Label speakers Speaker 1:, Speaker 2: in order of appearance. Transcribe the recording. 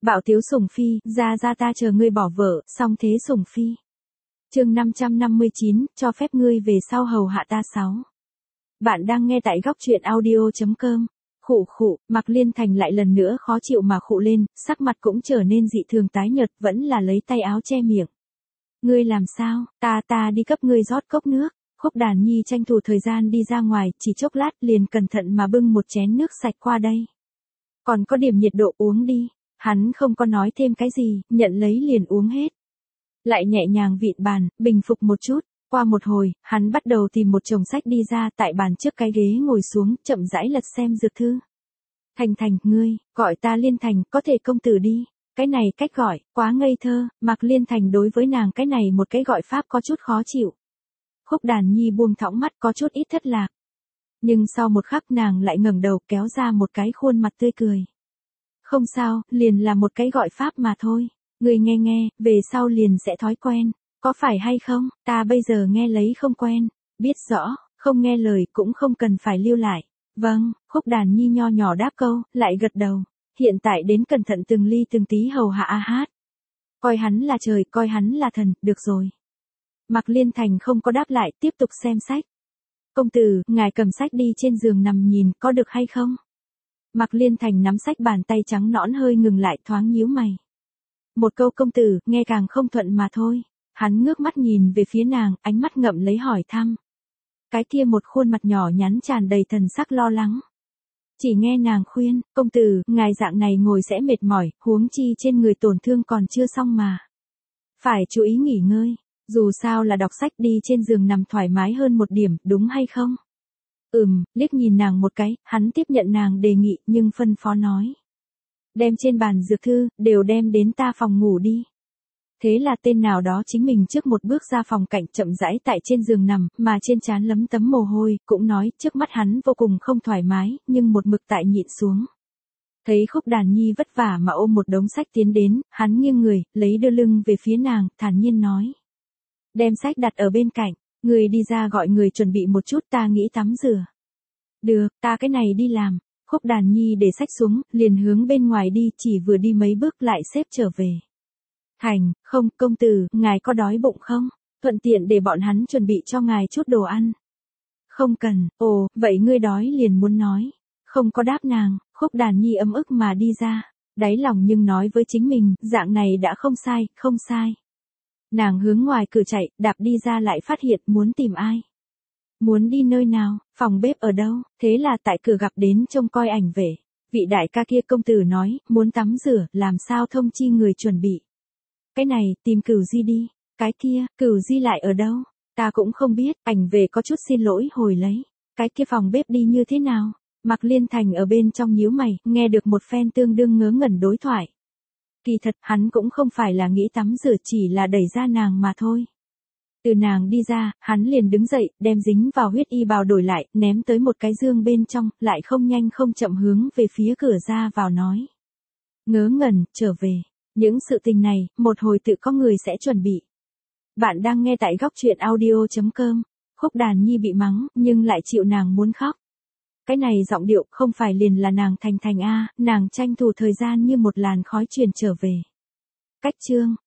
Speaker 1: Bạo tiếu sủng phi, ra ta chờ ngươi bỏ vợ, xong thế sủng phi. Chương 559, cho phép ngươi về sau hầu hạ ta 6. Bạn đang nghe tại góc truyện audio.com. Khụ, Mạc Liên Thành lại lần nữa khó chịu mà khụ lên, sắc mặt cũng trở nên dị thường tái nhợt, vẫn là lấy tay áo che miệng. Ngươi làm sao, ta đi cấp ngươi rót cốc nước. Khúc Đàn Nhi tranh thủ thời gian đi ra ngoài, chỉ chốc lát liền cẩn thận mà bưng một chén nước sạch qua đây. Còn có điểm nhiệt độ uống đi. Hắn không có nói thêm cái gì, nhận lấy liền uống hết. Lại nhẹ nhàng vịn bàn, bình phục một chút. Qua một hồi, hắn bắt đầu tìm một chồng sách đi ra, tại bàn trước cái ghế ngồi xuống, chậm rãi lật xem dược thư. Thành, ngươi, gọi ta Liên Thành, có thể công tử đi. Cái này cách gọi, quá ngây thơ, Mạc Liên Thành đối với nàng cái này một cái gọi pháp có chút khó chịu. Khúc Đàn Nhi buông thõng mắt có chút ít thất lạc. Nhưng sau một khắc nàng lại ngẩng đầu kéo ra một cái khuôn mặt tươi cười. Không sao, liền là một cái gọi pháp mà thôi. Ngươi nghe, về sau liền sẽ thói quen. Có phải hay không, ta bây giờ nghe lấy không quen. Biết rõ, không nghe lời cũng không cần phải lưu lại. Vâng, Khúc Đàn Nhi nho nhỏ đáp câu, lại gật đầu. Hiện tại đến cẩn thận từng ly từng tí hầu hạ A Hát. Coi hắn là trời, coi hắn là thần, được rồi. Mạc Liên Thành không có đáp lại, tiếp tục xem sách. Công tử, ngài cầm sách đi trên giường nằm nhìn, có được hay không? Mạc Liên Thành nắm sách, bàn tay trắng nõn hơi ngừng lại, thoáng nhíu mày. Một câu công tử, nghe càng không thuận mà thôi. Hắn ngước mắt nhìn về phía nàng, ánh mắt ngậm lấy hỏi thăm. Cái kia một khuôn mặt nhỏ nhắn tràn đầy thần sắc lo lắng. Chỉ nghe nàng khuyên, công tử, ngài dạng này ngồi sẽ mệt mỏi, huống chi trên người tổn thương còn chưa xong mà. Phải chú ý nghỉ ngơi, dù sao là đọc sách đi trên giường nằm thoải mái hơn một điểm, đúng hay không? Liếc nhìn nàng một cái, hắn tiếp nhận nàng đề nghị nhưng phân phó nói. Đem trên bàn dược thư, đều đem đến ta phòng ngủ đi. Thế là tên nào đó chính mình trước một bước ra phòng cạnh chậm rãi tại trên giường nằm, mà trên trán lấm tấm mồ hôi, cũng nói trước mắt hắn vô cùng không thoải mái, nhưng một mực tại nhịn xuống. Thấy Khúc Đàn Nhi vất vả mà ôm một đống sách tiến đến, hắn nghiêng người, lấy đưa lưng về phía nàng, thản nhiên nói. Đem sách đặt ở bên cạnh, người đi ra gọi người chuẩn bị một chút, ta nghĩ tắm rửa. Được, ta cái này đi làm. Khúc Đàn Nhi để sách xuống, liền hướng bên ngoài đi, chỉ vừa đi mấy bước lại xếp trở về. Không, công tử, ngài có đói bụng không? Thuận tiện để bọn hắn chuẩn bị cho ngài chút đồ ăn. Không cần, vậy ngươi đói liền muốn nói. Không có đáp nàng, Khúc Đàn Nhi ấm ức mà đi ra. Đáy lòng nhưng nói với chính mình, dạng này đã không sai. Nàng hướng ngoài cửa chạy, đạp đi ra lại phát hiện muốn tìm ai. Muốn đi nơi nào, phòng bếp ở đâu, thế là tại cửa gặp đến trông coi ảnh vệ. Vị đại ca kia công tử nói, muốn tắm rửa, làm sao thông chi người chuẩn bị. Cái này, tìm Cửu Di đi. Cái kia, Cửu Di lại ở đâu? Ta cũng không biết, ảnh về có chút xin lỗi hồi lấy. Cái kia phòng bếp đi như thế nào? Mạc Liên Thành ở bên trong nhíu mày, nghe được một phen tương đương ngớ ngẩn đối thoại. Kỳ thật, hắn cũng không phải là nghĩ tắm rửa, chỉ là đẩy ra nàng mà thôi. Từ nàng đi ra, hắn liền đứng dậy, đem dính vào huyết y bào đổi lại, ném tới một cái dương bên trong, lại không nhanh không chậm hướng về phía cửa ra vào nói. Ngớ ngẩn, trở về. Những sự tình này, một hồi tự có người sẽ chuẩn bị. Bạn đang nghe tại góc truyện audio.com. Khúc Đàn Nhi bị mắng, nhưng lại chịu nàng muốn khóc. Cái này giọng điệu không phải liền là nàng Thành a, nàng tranh thủ thời gian như một làn khói truyền trở về. Cách chương.